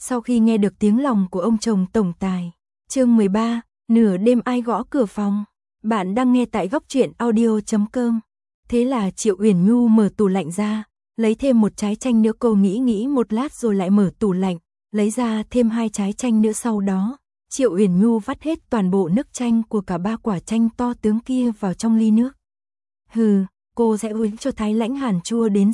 Sau khi nghe được tiếng lòng của ông chồng tổng tài. Chương 13, nửa đêm ai gõ cửa phòng. Bạn đang nghe tại góc truyện audio.com. Thế là Triệu Uyển Nhu mở tủ lạnh ra, lấy thêm một trái chanh nữa. Cô nghĩ một lát rồi lại mở tủ lạnh, lấy ra thêm 2 trái chanh nữa. Sau đó, Triệu Uyển Nhu vắt hết toàn bộ nước chanh của cả 3 quả chanh to tướng kia vào trong ly nước. Hừ, cô sẽ uống cho Thái Lãnh Hàn chua đến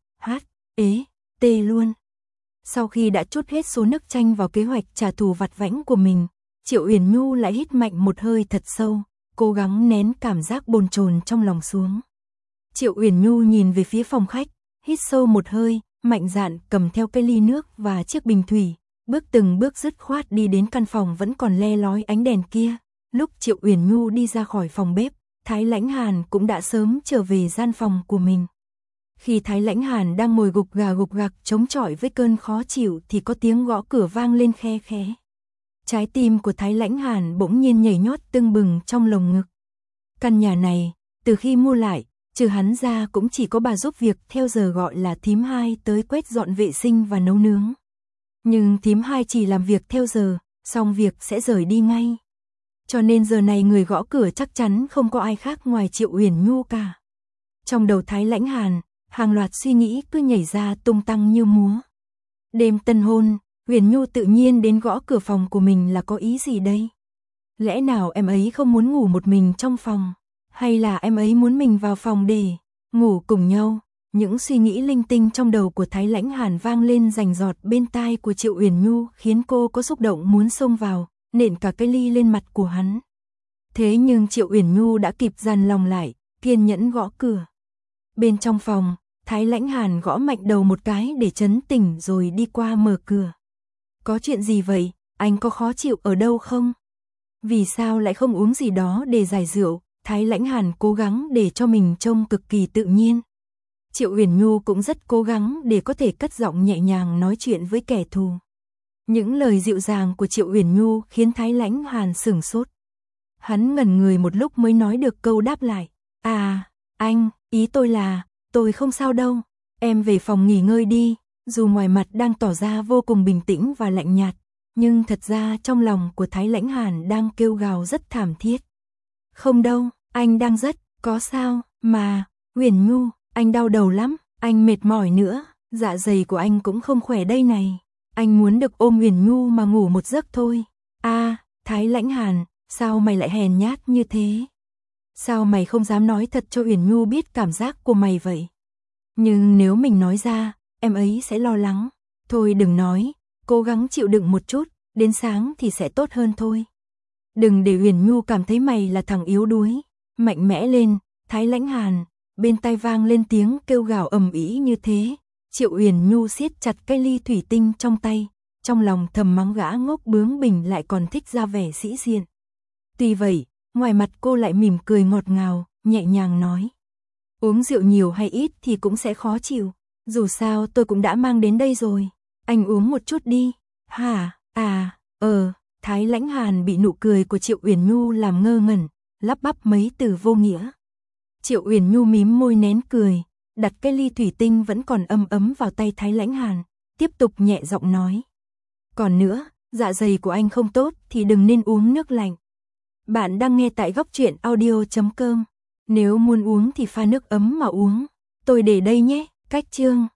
CHT luôn. Sau khi đã trút hết số nước chanh vào kế hoạch trả thù vặt vãnh của mình, Triệu Uyển Nhu lại hít mạnh một hơi thật sâu, cố gắng nén cảm giác bồn chồn trong lòng xuống. Triệu Uyển Nhu nhìn về phía phòng khách, hít sâu một hơi, mạnh dạn cầm theo cái ly nước và chiếc bình thủy, từng bước dứt khoát đi đến căn phòng vẫn còn le lói ánh đèn kia. Lúc Triệu Uyển Nhu đi ra khỏi phòng bếp, Thái Lãnh Hàn cũng đã sớm trở về gian phòng của mình. Khi Thái Lãnh Hàn đang ngồi gục gạc chống chọi với cơn khó chịu thì có tiếng gõ cửa vang lên khe khẽ. Trái tim của Thái Lãnh Hàn bỗng nhiên nhảy nhót tưng bừng trong lồng ngực. Căn nhà này, từ khi mua lại, trừ hắn ra cũng chỉ có bà giúp việc theo giờ gọi là thím hai tới quét dọn vệ sinh và nấu nướng. Nhưng thím hai chỉ làm việc theo giờ, xong việc sẽ rời đi ngay. Cho nên giờ này người gõ cửa chắc chắn không có ai khác ngoài Triệu Uyển Nhu cả. Trong đầu Thái Lãnh Hàn, hàng loạt suy nghĩ cứ nhảy ra tung tăng như múa. Đêm tân hôn, Uyển Nhu tự nhiên đến gõ cửa phòng của mình là có ý gì đây? Lẽ nào em ấy không muốn ngủ một mình trong phòng? Hay là em ấy muốn mình vào phòng để ngủ cùng nhau? Những suy nghĩ linh tinh trong đầu của Thái Lãnh Hàn vang lên rành rọt bên tai của Triệu Uyển Nhu khiến cô có xúc động muốn xông vào, nện cả cái ly lên mặt của hắn. Thế nhưng Triệu Uyển Nhu đã kịp dằn lòng lại, kiên nhẫn gõ cửa. Bên trong phòng, Thái Lãnh Hàn gõ mạnh đầu một cái để trấn tỉnh rồi đi qua mở cửa. Có chuyện gì vậy? Anh có khó chịu ở đâu không? Vì sao lại không uống gì đó để giải rượu? Thái Lãnh Hàn cố gắng để cho mình trông cực kỳ tự nhiên. Triệu Uyển Nhu cũng rất cố gắng để có thể cất giọng nhẹ nhàng nói chuyện với kẻ thù. Những lời dịu dàng của Triệu Uyển Nhu khiến Thái Lãnh Hàn sửng sốt. Hắn ngẩn người một lúc mới nói được câu đáp lại. À, anh, ý tôi là, tôi không sao đâu, em về phòng nghỉ ngơi đi. Dù ngoài mặt đang tỏ ra vô cùng bình tĩnh và lạnh nhạt, nhưng thật ra trong lòng của Thái Lãnh Hàn đang kêu gào rất thảm thiết. Không đâu, anh đang rất, có sao, mà, Uyển Nhu, anh đau đầu lắm, anh mệt mỏi nữa, dạ dày của anh cũng không khỏe đây này. Anh muốn được ôm Uyển Nhu mà ngủ một giấc thôi. À, Thái Lãnh Hàn, sao mày lại hèn nhát như thế? Sao mày không dám nói thật cho Uyển Nhu biết cảm giác của mày vậy? Nhưng nếu mình nói ra, em ấy sẽ lo lắng. Thôi đừng nói, cố gắng chịu đựng một chút, đến sáng thì sẽ tốt hơn thôi. Đừng để Uyển Nhu cảm thấy mày là thằng yếu đuối. Mạnh mẽ lên, Thái Lãnh Hàn. Bên tai vang lên tiếng kêu gào ầm ĩ như thế. Triệu Uyển Nhu siết chặt cây ly thủy tinh trong tay, trong lòng thầm mắng gã ngốc bướng bỉnh lại còn thích ra vẻ sĩ diện. Tuy vậy, ngoài mặt cô lại mỉm cười ngọt ngào, nhẹ nhàng nói. Uống rượu nhiều hay ít thì cũng sẽ khó chịu. Dù sao tôi cũng đã mang đến đây rồi. Anh uống một chút đi. Hả? À, Thái Lãnh Hàn bị nụ cười của Triệu Uyển Nhu làm ngơ ngẩn, lắp bắp mấy từ vô nghĩa. Triệu Uyển Nhu mím môi nén cười, đặt cái ly thủy tinh vẫn còn ấm ấm vào tay Thái Lãnh Hàn, tiếp tục nhẹ giọng nói. Còn nữa, dạ dày của anh không tốt thì đừng nên uống nước lạnh. Bạn đang nghe tại góc truyện audio.com. Nếu muốn uống thì pha nước ấm mà uống. Tôi để đây nhé, cách chương.